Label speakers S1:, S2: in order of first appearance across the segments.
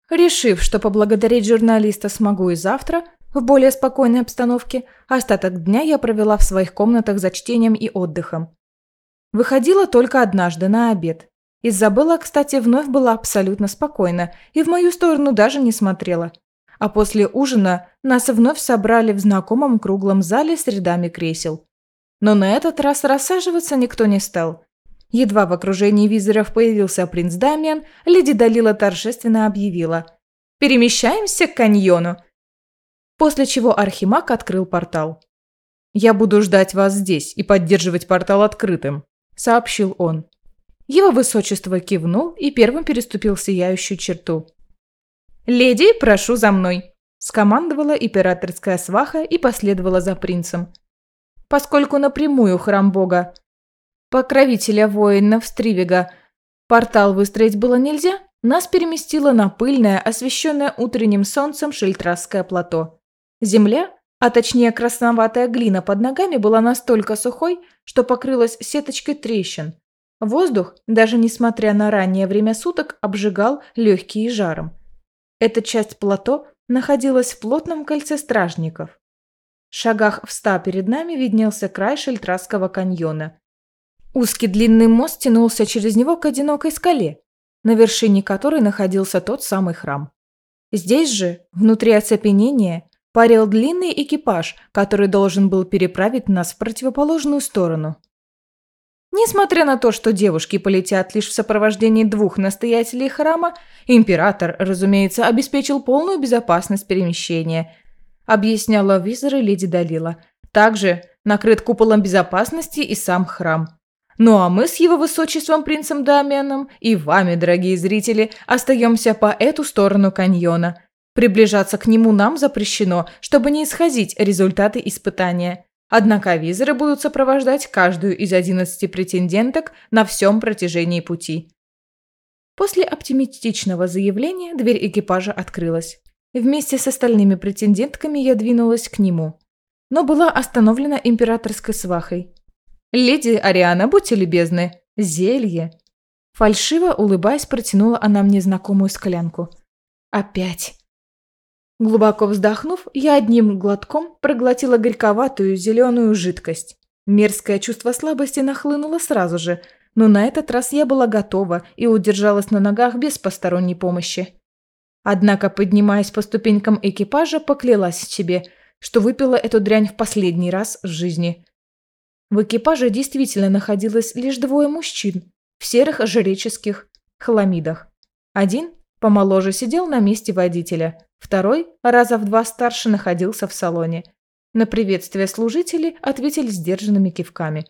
S1: Решив, что поблагодарить журналиста смогу и завтра, в более спокойной обстановке, остаток дня я провела в своих комнатах за чтением и отдыхом. Выходила только однажды на обед. Изабелла, кстати, вновь была абсолютно спокойна и в мою сторону даже не смотрела. А после ужина нас вновь собрали в знакомом круглом зале с рядами кресел. Но на этот раз рассаживаться никто не стал. Едва в окружении визиров появился принц Дамиан, леди Далила торжественно объявила: «Перемещаемся к каньону!» После чего архимаг открыл портал. «Я буду ждать вас здесь и поддерживать портал открытым», – сообщил он. Его высочество кивнул и первым переступил сияющую черту. «Леди, прошу за мной!» – скомандовала императорская сваха и последовала за принцем. Поскольку напрямую храм бога, покровителя воинов Стривига, портал выстроить было нельзя, нас переместило на пыльное, освещенное утренним солнцем Шельтрасское плато. Земля, а точнее красноватая глина под ногами, была настолько сухой, что покрылась сеточкой трещин. Воздух, даже несмотря на раннее время суток, обжигал легкие и жаром. Эта часть плато находилась в плотном кольце стражников. В шагах в 100 перед нами виднелся край Шельтрасского каньона. Узкий длинный мост тянулся через него к одинокой скале, на вершине которой находился тот самый храм. Здесь же, внутри оцепенения, парил длинный экипаж, который должен был переправить нас в противоположную сторону. Несмотря на то, что девушки полетят лишь в сопровождении 2 настоятелей храма, император, разумеется, обеспечил полную безопасность перемещения, объясняла визиры леди Далила. Также накрыт куполом безопасности и сам храм. Ну а мы с его высочеством принцем Дамианом и вами, дорогие зрители, остаемся по эту сторону каньона. Приближаться к нему нам запрещено, чтобы не исходить результаты испытания. Однако визиры будут сопровождать каждую из 11 претенденток на всем протяжении пути. После оптимистичного заявления дверь экипажа открылась. Вместе с остальными претендентками я двинулась к нему, но была остановлена императорской свахой. «Леди Ариана, будьте любезны, зелье!» Фальшиво улыбаясь, протянула она мне знакомую склянку. «Опять!» Глубоко вздохнув, я одним глотком проглотила горьковатую зеленую жидкость. Мерзкое чувство слабости нахлынуло сразу же, но на этот раз я была готова и удержалась на ногах без посторонней помощи. Однако, поднимаясь по ступенькам экипажа, поклялась себе, что выпила эту дрянь в последний раз в жизни. В экипаже действительно находилось лишь 2 мужчин в серых жреческих хламидах. Один помоложе сидел на месте водителя, второй, раза в 2 старше, находился в салоне. На приветствие служители ответили сдержанными кивками.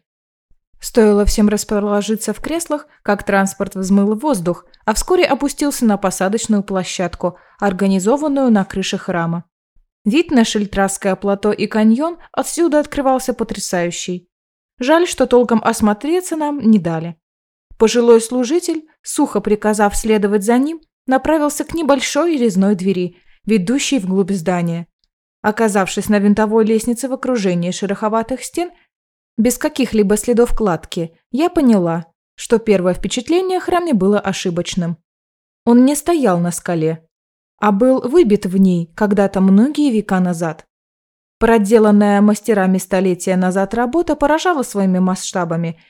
S1: Стоило всем расположиться в креслах, как транспорт взмыл в воздух, а вскоре опустился на посадочную площадку, организованную на крыше храма. Вид на Шельтрасское плато и каньон отсюда открывался потрясающий. Жаль, что толком осмотреться нам не дали. Пожилой служитель, сухо приказав следовать за ним, направился к небольшой резной двери, ведущей вглубь здания. Оказавшись на винтовой лестнице в окружении шероховатых стен, без каких-либо следов кладки, я поняла, что первое впечатление о храме было ошибочным. Он не стоял на скале, а был выбит в ней когда-то многие века назад. Проделанная мастерами столетия назад работа поражала своими масштабами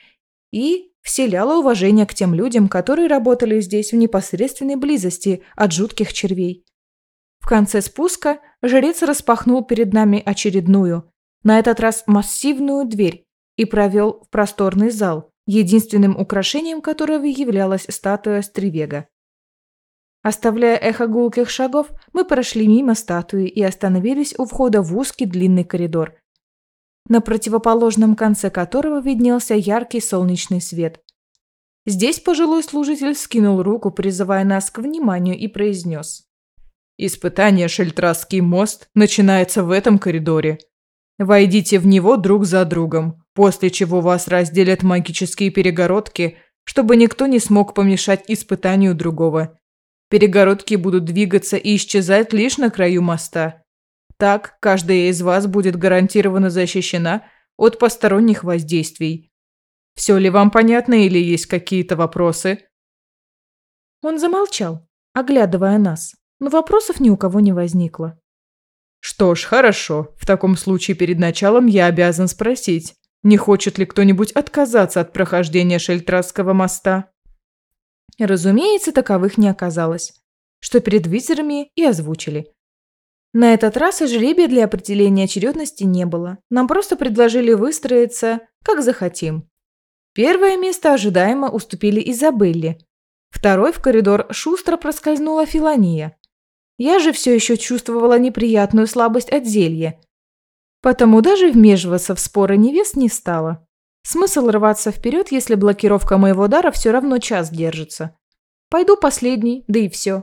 S1: и вселяла уважение к тем людям, которые работали здесь в непосредственной близости от жутких червей. В конце спуска жрец распахнул перед нами очередную, на этот раз массивную дверь, и провел в просторный зал, единственным украшением которого являлась статуя Стривега. Оставляя эхо гулких шагов, мы прошли мимо статуи и остановились у входа в узкий длинный коридор, на противоположном конце которого виднелся яркий солнечный свет. Здесь пожилой служитель скинул руку, призывая нас к вниманию, и произнес: «Испытание Шельтрасский мост начинается в этом коридоре. Войдите в него друг за другом, после чего вас разделят магические перегородки, чтобы никто не смог помешать испытанию другого. Перегородки будут двигаться и исчезать лишь на краю моста. Так каждая из вас будет гарантированно защищена от посторонних воздействий. Все ли вам понятно или есть какие-то вопросы?» Он замолчал, оглядывая нас. но вопросов ни у кого не возникло.
S2: Что ж, хорошо. В таком случае перед началом я обязан спросить, не хочет ли кто-нибудь отказаться от прохождения Шельтрасского моста?
S1: Разумеется, таковых не оказалось, что перед визерами и озвучили. На этот раз и жребия для определения очередности не было. Нам просто предложили выстроиться, как захотим. Первое место ожидаемо уступили Изабелле. Второй в коридор шустро проскользнула Филания. Я же все еще чувствовала неприятную слабость от зелья. Потому даже вмешиваться в споры невест не стала. Смысл рваться вперед, если блокировка моего дара все равно час держится. Пойду последний, да и все.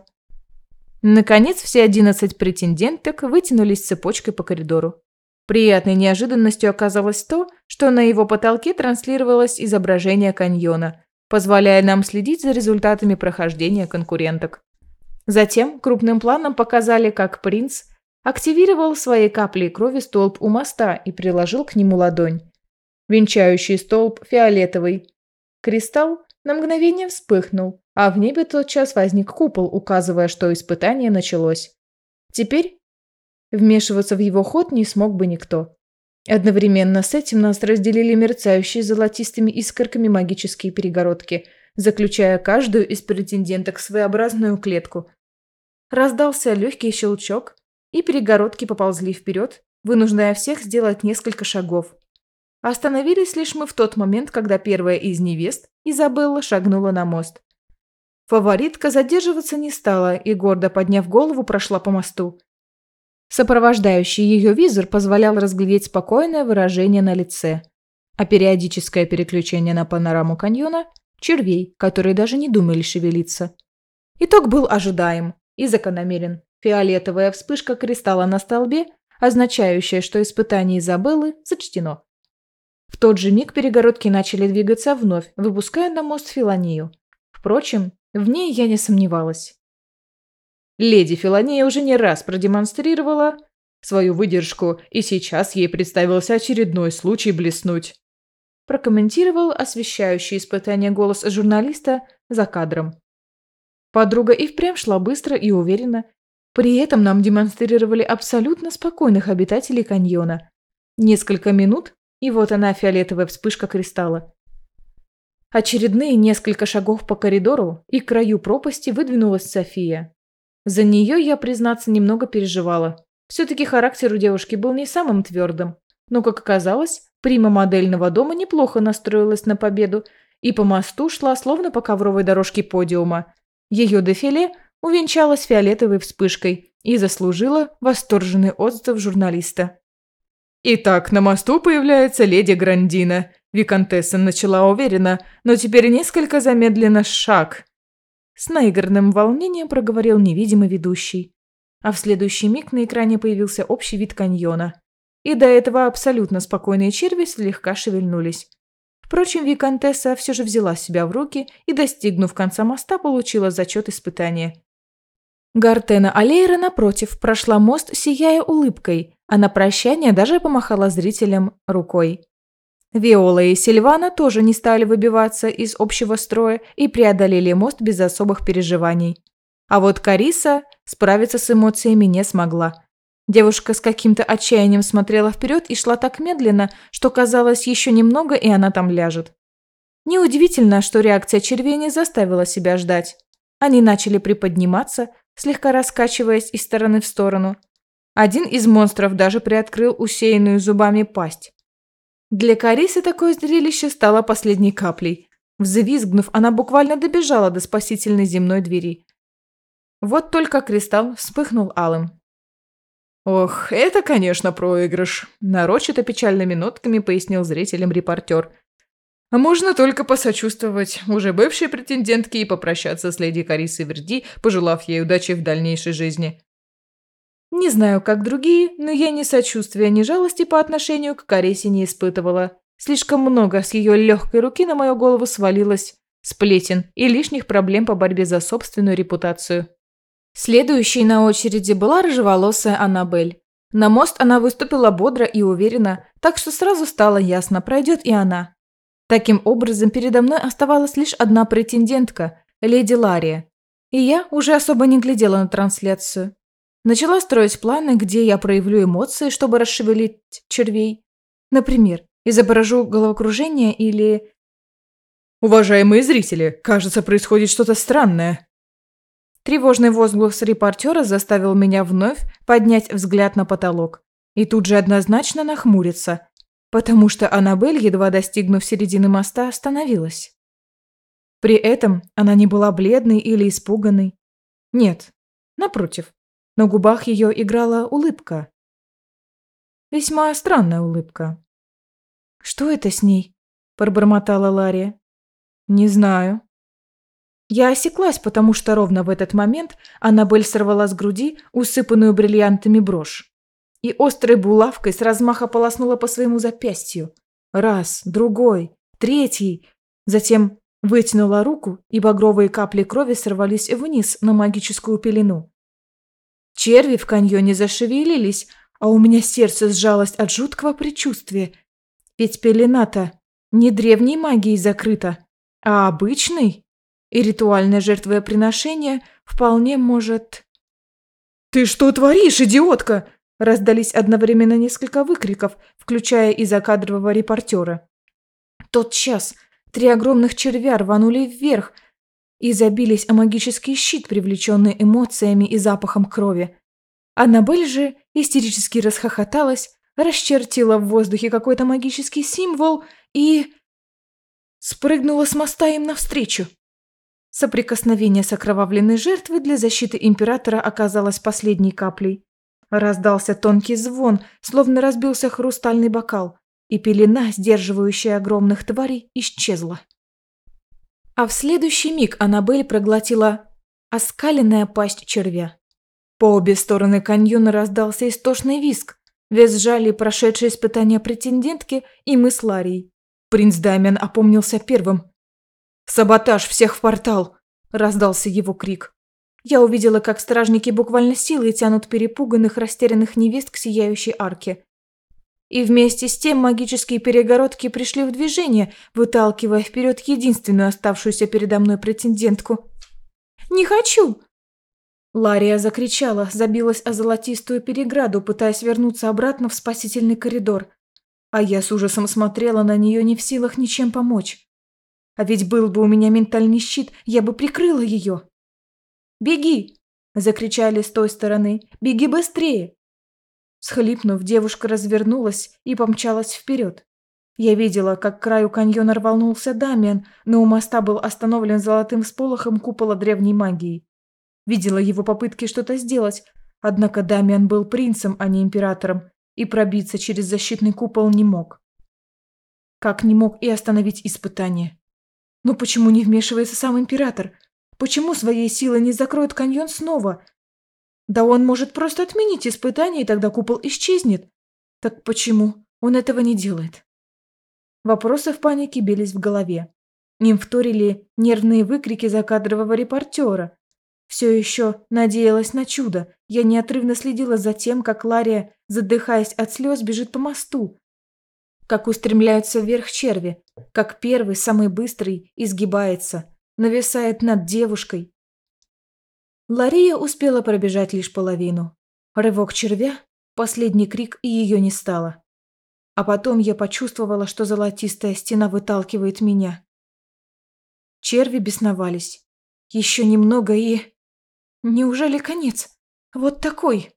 S1: Наконец, все 11 претенденток вытянулись цепочкой по коридору. Приятной неожиданностью оказалось то, что на его потолке транслировалось изображение каньона, позволяя нам следить за результатами прохождения конкуренток. Затем крупным планом показали, как принц активировал своей каплей крови столб у моста и приложил к нему ладонь. Венчающий столб фиолетовый. Кристалл на мгновение вспыхнул, а в небе тотчас возник купол, указывая, что испытание началось. Теперь вмешиваться в его ход не смог бы никто. Одновременно с этим нас разделили мерцающие золотистыми искорками магические перегородки, заключая каждую из претенденток в своеобразную клетку. Раздался легкий щелчок, и перегородки поползли вперед, вынуждая всех сделать несколько шагов. Остановились лишь мы в тот момент, когда первая из невест, Изабелла, шагнула на мост. Фаворитка задерживаться не стала и, гордо подняв голову, прошла по мосту. Сопровождающий ее визор позволял разглядеть спокойное выражение на лице, а периодическое переключение на панораму каньона – червей, которые даже не думали шевелиться. Итог был ожидаем и закономерен. Фиолетовая вспышка кристалла на столбе, означающая, что испытание Изабеллы зачтено. В тот же миг перегородки начали двигаться вновь, выпуская на мост Филанию. Впрочем, в ней я не сомневалась. Леди Филания уже не раз продемонстрировала свою выдержку, и сейчас ей представился очередной случай блеснуть. Прокомментировал освещающий испытание голос журналиста за кадром. Подруга и впрямь шла быстро и уверенно. При этом нам демонстрировали абсолютно спокойных обитателей каньона. Несколько минут, и вот она, фиолетовая вспышка кристалла. Очередные несколько шагов по коридору, и к краю пропасти выдвинулась София. За нее я, признаться, немного переживала. Все-таки характер у девушки был не самым твердым. Но, как оказалось, прима модельного дома неплохо настроилась на победу и по мосту шла, словно по ковровой дорожке подиума. Ее дефиле увенчалась фиолетовой вспышкой и заслужила восторженный отзыв журналиста.
S2: Итак, на мосту появляется леди Грандина. Виконтесса начала уверенно, но теперь несколько замедленно шаг.
S1: С наигранным волнением проговорил невидимый ведущий. А в следующий миг на экране появился общий вид каньона. И до этого абсолютно спокойные черви слегка шевельнулись. Впрочем, виконтесса все же взяла себя в руки и, достигнув конца моста, получила зачет испытания. Гартена Алейра, напротив, прошла мост, сияя улыбкой, а на прощание даже помахала зрителям рукой. Виола и Сильвана тоже не стали выбиваться из общего строя и преодолели мост без особых переживаний. А вот Кариса справиться с эмоциями не смогла. Девушка с каким-то отчаянием смотрела вперед и шла так медленно, что казалось, еще немного, и она там ляжет. Неудивительно, что реакция червей не заставила себя ждать. Они начали приподниматься, слегка раскачиваясь из стороны в сторону. Один из монстров даже приоткрыл усеянную зубами пасть. Для Карисы такое зрелище стало последней каплей. Взвизгнув, она буквально добежала до спасительной земной двери. Вот только кристалл вспыхнул алым.
S2: «Ох, это, конечно, проигрыш», – нарочито печальными нотками пояснил зрителям репортер. «А можно только посочувствовать уже бывшей претендентке и попрощаться с леди Карисой Верди, пожелав ей удачи в дальнейшей жизни».
S1: Не знаю, как другие, но я ни сочувствия, ни жалости по отношению к Карисе не испытывала. Слишком много с ее легкой руки на мою голову свалилось сплетен и лишних проблем по борьбе за собственную репутацию. Следующей на очереди была рыжеволосая Аннабель. На мост она выступила бодро и уверенно, так что сразу стало ясно, пройдет и она. Таким образом, передо мной оставалась лишь одна претендентка – леди Лария. И я уже особо не глядела на трансляцию. Начала строить планы, где я проявлю эмоции, чтобы расшевелить червей. Например, изображу головокружение или...
S2: Уважаемые зрители, кажется, происходит что-то странное.
S1: Тревожный возглас репортера заставил меня вновь поднять взгляд на потолок и тут же однозначно нахмуриться, потому что Аннабель, едва достигнув середины моста, остановилась. При этом она не была бледной или испуганной. Нет, напротив, на губах ее играла улыбка. Весьма странная улыбка. «Что это с ней?» – пробормотала Лария. «Не знаю». Я осеклась, потому что ровно в этот момент Аннабель сорвала с груди усыпанную бриллиантами брошь и острой булавкой с размаха полоснула по своему запястью. Раз, другой, третий. Затем вытянула руку, и багровые капли крови сорвались вниз на магическую пелену. Черви в каньоне зашевелились, а у меня сердце сжалось от жуткого предчувствия. Ведь пелена-то не древней магией закрыта, а обычной. И ритуальное жертвоприношение вполне может...
S2: «Ты что творишь, идиотка?»
S1: Раздались одновременно несколько выкриков, включая и закадрового репортера. Тотчас 3 огромных червя рванули вверх и забились о магический щит, привлеченный эмоциями и запахом крови. Аннабель же истерически расхохоталась, расчертила в воздухе какой-то магический символ и... спрыгнула с моста им навстречу. Соприкосновение с окровавленной жертвой для защиты императора оказалось последней каплей. Раздался тонкий звон, словно разбился хрустальный бокал, и пелена, сдерживающая огромных тварей, исчезла. А в следующий миг Аннабель проглотила оскаленная пасть червя. По обе стороны каньона раздался истошный визг. Визжали прошедшие испытания претендентки и мы с Ларией. Принц Дамиан опомнился первым. «Саботаж! Всех в портал!» – раздался его крик. Я увидела, как стражники буквально силой тянут перепуганных, растерянных невест к сияющей арке. И вместе с тем магические перегородки пришли в движение, выталкивая вперед единственную оставшуюся передо мной претендентку. «Не хочу!» Лария закричала, забилась о золотистую переграду, пытаясь вернуться обратно в спасительный коридор. А я с ужасом смотрела на нее, не в силах ничем помочь. А ведь был бы у меня ментальный щит, я бы прикрыла ее. «Беги!» – закричали с той стороны. «Беги быстрее!» Схлипнув, девушка развернулась и помчалась вперед. Я видела, как к краю каньона рванулся Дамиан, но у моста был остановлен золотым всполохом купола древней магии. Видела его попытки что-то сделать, однако Дамиан был принцем, а не императором, и пробиться через защитный купол не мог. Как не мог и остановить испытание. Но почему не вмешивается сам император? Почему своей силой не закроет каньон снова? Да он может просто отменить испытание, и тогда купол исчезнет. Так почему он этого не делает? Вопросы в панике бились в голове. Им вторили нервные выкрики закадрового репортера. Все еще надеялась на чудо. Я неотрывно следила за тем, как Лария, задыхаясь от слез, бежит по мосту. Как устремляются вверх черви. Как первый, самый быстрый, изгибается. Нависает над девушкой. Лария успела пробежать лишь половину. Рывок червя, последний крик, и ее не стало. А потом я почувствовала, что золотистая стена выталкивает меня. Черви бесновались. Еще немного и... Неужели конец? Вот такой.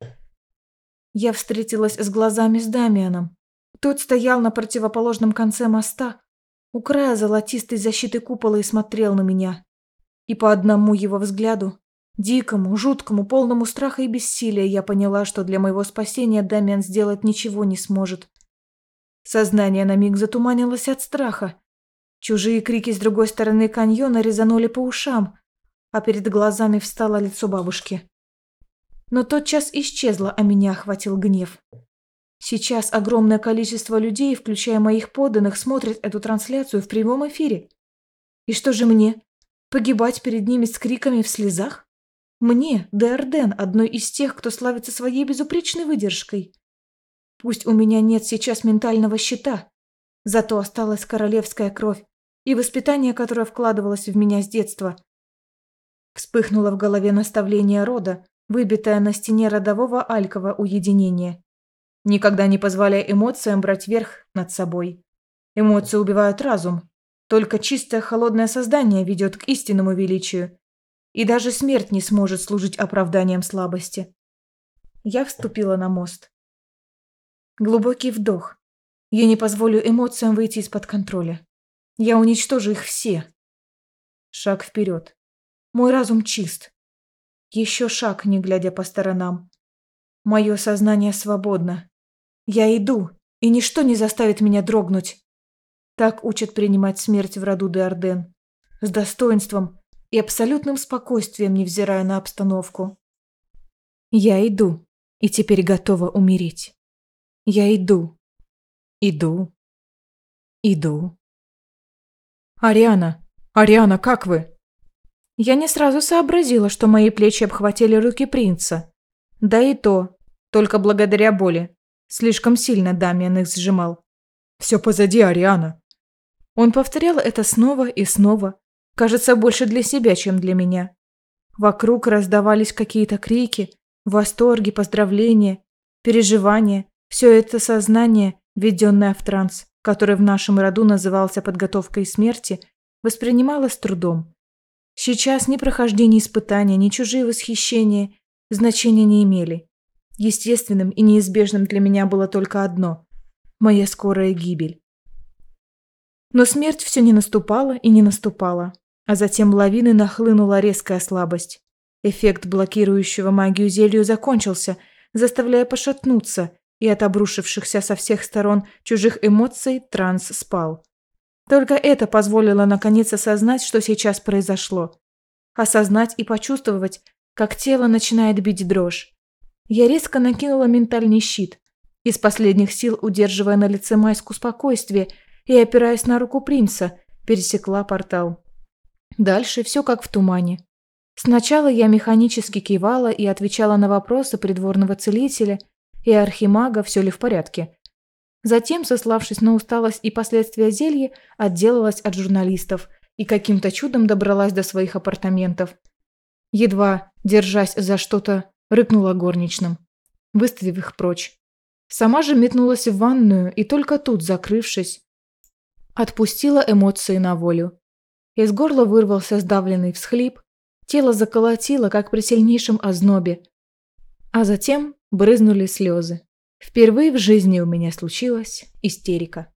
S1: Я встретилась с глазами с Дамианом. Тот стоял на противоположном конце моста, у края золотистой защиты купола, и смотрел на меня. И по одному его взгляду, дикому, жуткому, полному страха и бессилия, я поняла, что для моего спасения Дамиан сделать ничего не сможет. Сознание на миг затуманилось от страха. Чужие крики с другой стороны каньона резанули по ушам, а перед глазами встало лицо бабушки. Но тотчас исчезло, а меня охватил гнев. Сейчас огромное количество людей, включая моих подданных, смотрят эту трансляцию в прямом эфире. И что же мне? Погибать перед ними с криками в слезах? Мне, Деарден, одной из тех, кто славится своей безупречной выдержкой. Пусть у меня нет сейчас ментального щита, зато осталась королевская кровь и воспитание, которое вкладывалось в меня с детства. Вспыхнуло в голове наставление рода, выбитое на стене родового алькова уединения. Никогда не позволяй эмоциям брать верх над собой. Эмоции убивают разум. Только чистое холодное создание ведет к истинному величию. И даже смерть не сможет служить оправданием слабости. Я вступила на мост. Глубокий вдох. Я не позволю эмоциям выйти из-под контроля. Я уничтожу их все. Шаг вперед. Мой разум чист. Еще шаг, не глядя по сторонам. Мое сознание свободно. Я иду, и ничто не заставит меня дрогнуть. Так учат принимать смерть в роду де Арден. С достоинством и абсолютным спокойствием, невзирая на обстановку. Я иду, и теперь готова умереть. Я иду. Иду. Иду.
S2: «Ариана! Ариана, как вы?»
S1: Я не сразу сообразила, что мои плечи обхватили руки принца. Да и то, только благодаря боли. Слишком сильно Дамиан их сжимал.
S2: «Все позади, Ариана!»
S1: Он повторял это снова и снова, кажется, больше для себя, чем для меня. Вокруг раздавались какие-то крики, восторги, поздравления, переживания. Все это сознание, введенное в транс, который в нашем роду назывался подготовкой смерти, воспринимало с трудом. Сейчас ни прохождение испытания, ни чужие восхищения значения не имели. Естественным и неизбежным для меня было только одно – моя скорая гибель. Но смерть все не наступала и не наступала, а затем лавиной нахлынула резкая слабость. Эффект блокирующего магию зелью закончился, заставляя пошатнуться, и от обрушившихся со всех сторон чужих эмоций транс спал. Только это позволило наконец осознать, что сейчас произошло. Осознать и почувствовать, как тело начинает бить дрожь. Я резко накинула ментальный щит, из последних сил удерживая на лице маску спокойствия и, опираясь на руку принца, пересекла портал. Дальше все как в тумане. Сначала я механически кивала и отвечала на вопросы придворного целителя и архимага, все ли в порядке. Затем, сославшись на усталость и последствия зелья, отделалась от журналистов и каким-то чудом добралась до своих апартаментов. Едва, держась за что-то, рыкнула горничным, выставив их прочь. Сама же метнулась в ванную и только тут, закрывшись, отпустила эмоции на волю. Из горла вырвался сдавленный всхлип, тело заколотило, как при сильнейшем ознобе, а затем брызнули слезы. Впервые в жизни у меня случилась истерика.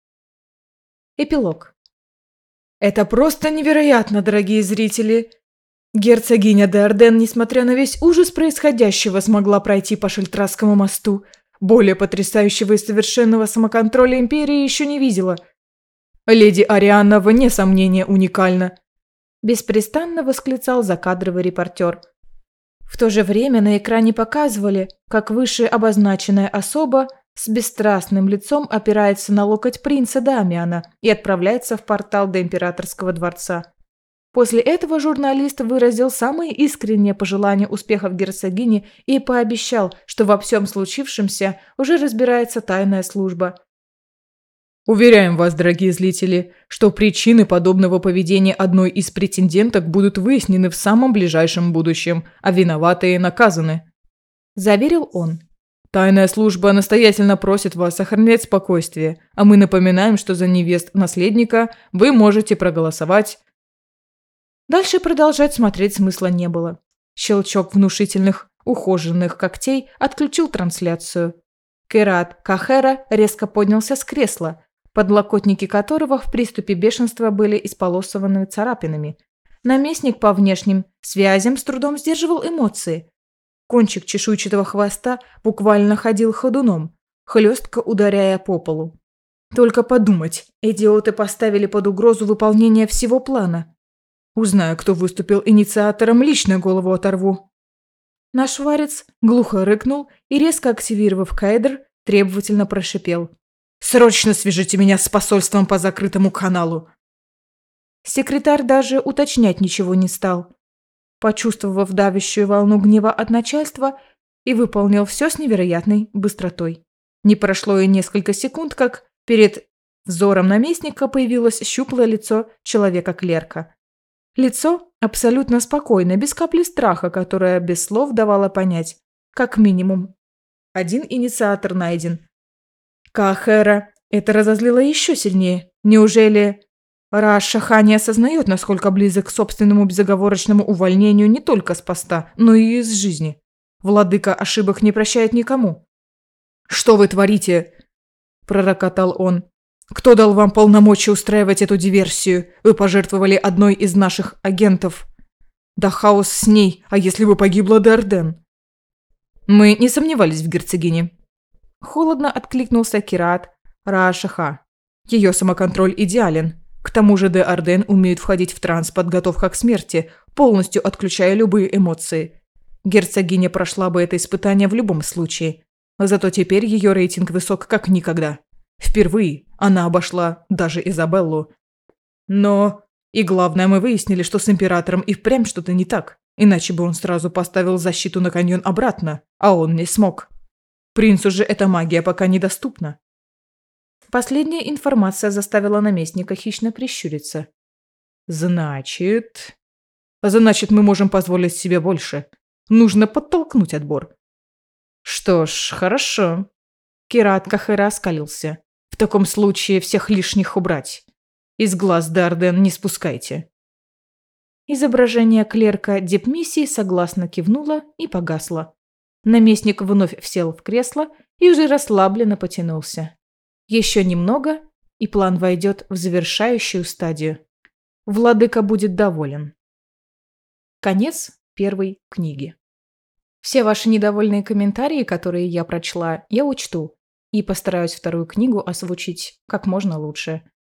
S1: Эпилог.
S2: «Это просто невероятно, дорогие зрители!» Герцогиня де Арден, несмотря на весь ужас происходящего, смогла пройти по Шельтрасскому мосту. Более потрясающего и совершенного самоконтроля империи еще не видела. «Леди Ариана, вне сомнения, уникальна!»
S1: Беспрестанно восклицал закадровый репортер. В то же время на экране показывали, как выше обозначенная особа с бесстрастным лицом опирается на локоть принца Дамиана и отправляется в портал до императорского дворца. После этого журналист выразил самые искренние пожелания успехов герцогине и пообещал, что во всем случившемся уже разбирается тайная служба.
S2: Уверяем вас, дорогие зрители, что причины подобного поведения одной из претенденток будут выяснены в самом ближайшем будущем, а виноватые наказаны», – заверил он. «Тайная служба настоятельно просит вас сохранять спокойствие, а мы напоминаем, что за невест наследника вы можете проголосовать».
S1: Дальше продолжать смотреть смысла не было. Щелчок внушительных, ухоженных когтей отключил трансляцию. Керат Кахера резко поднялся с кресла, подлокотники которого в приступе бешенства были исполосованы царапинами. Наместник по внешним связям с трудом сдерживал эмоции. Кончик чешуйчатого хвоста буквально ходил ходуном, хлестко ударяя по полу. Только подумать, идиоты поставили под угрозу выполнение всего плана. Узнаю, кто выступил инициатором, лично голову оторву. Наш варец глухо рыкнул и, резко активировав каэдр, требовательно прошипел: «Срочно свяжите меня с посольством по закрытому каналу!» Секретарь даже уточнять ничего не стал, почувствовав давящую волну гнева от начальства, и выполнил все с невероятной быстротой. Не прошло и несколько секунд, как перед взором наместника появилось щуплое лицо человека-клерка. Лицо, Абсолютно спокойно, без капли страха, которая без слов давала понять. Как минимум. Один инициатор найден. Кахера. Это разозлило еще сильнее. Неужели Ра-Шаха не осознает, насколько близок к собственному безоговорочному увольнению не только с поста, но и из жизни? Владыка ошибок не прощает никому. «Что вы творите?» – пророкотал он. «Кто дал вам полномочия устраивать эту диверсию? Вы пожертвовали одной из наших агентов. Да хаос с ней, а если бы погибла Д'Арден?» «Мы не сомневались в герцогине». Холодно откликнулся Кират Ра-Шаха. Ее самоконтроль идеален. К тому же Д'Арден умеет входить в транс, подготовка к смерти, полностью отключая любые эмоции. Герцогиня прошла бы это испытание в любом случае. Зато теперь ее рейтинг высок как никогда. Впервые она обошла даже Изабеллу. Но... И главное, мы выяснили, что с императором и впрямь что-то не так. Иначе бы он сразу поставил защиту на каньон обратно, а он не смог. Принцу же эта магия пока недоступна. Последняя информация заставила наместника хищно прищуриться. Значит, мы можем позволить себе больше. Нужно подтолкнуть отбор. Что ж, хорошо. Кират Кахера оскалился. В таком случае всех лишних убрать. Из глаз Д'Арден не спускайте. Изображение клерка дипмиссии согласно кивнуло и погасло. Наместник вновь сел в кресло и уже расслабленно потянулся. Еще немного, и план войдет в завершающую стадию. Владыка будет доволен. Конец первой книги. Все ваши недовольные комментарии, которые я прочла, я учту и постараюсь вторую книгу озвучить как можно лучше.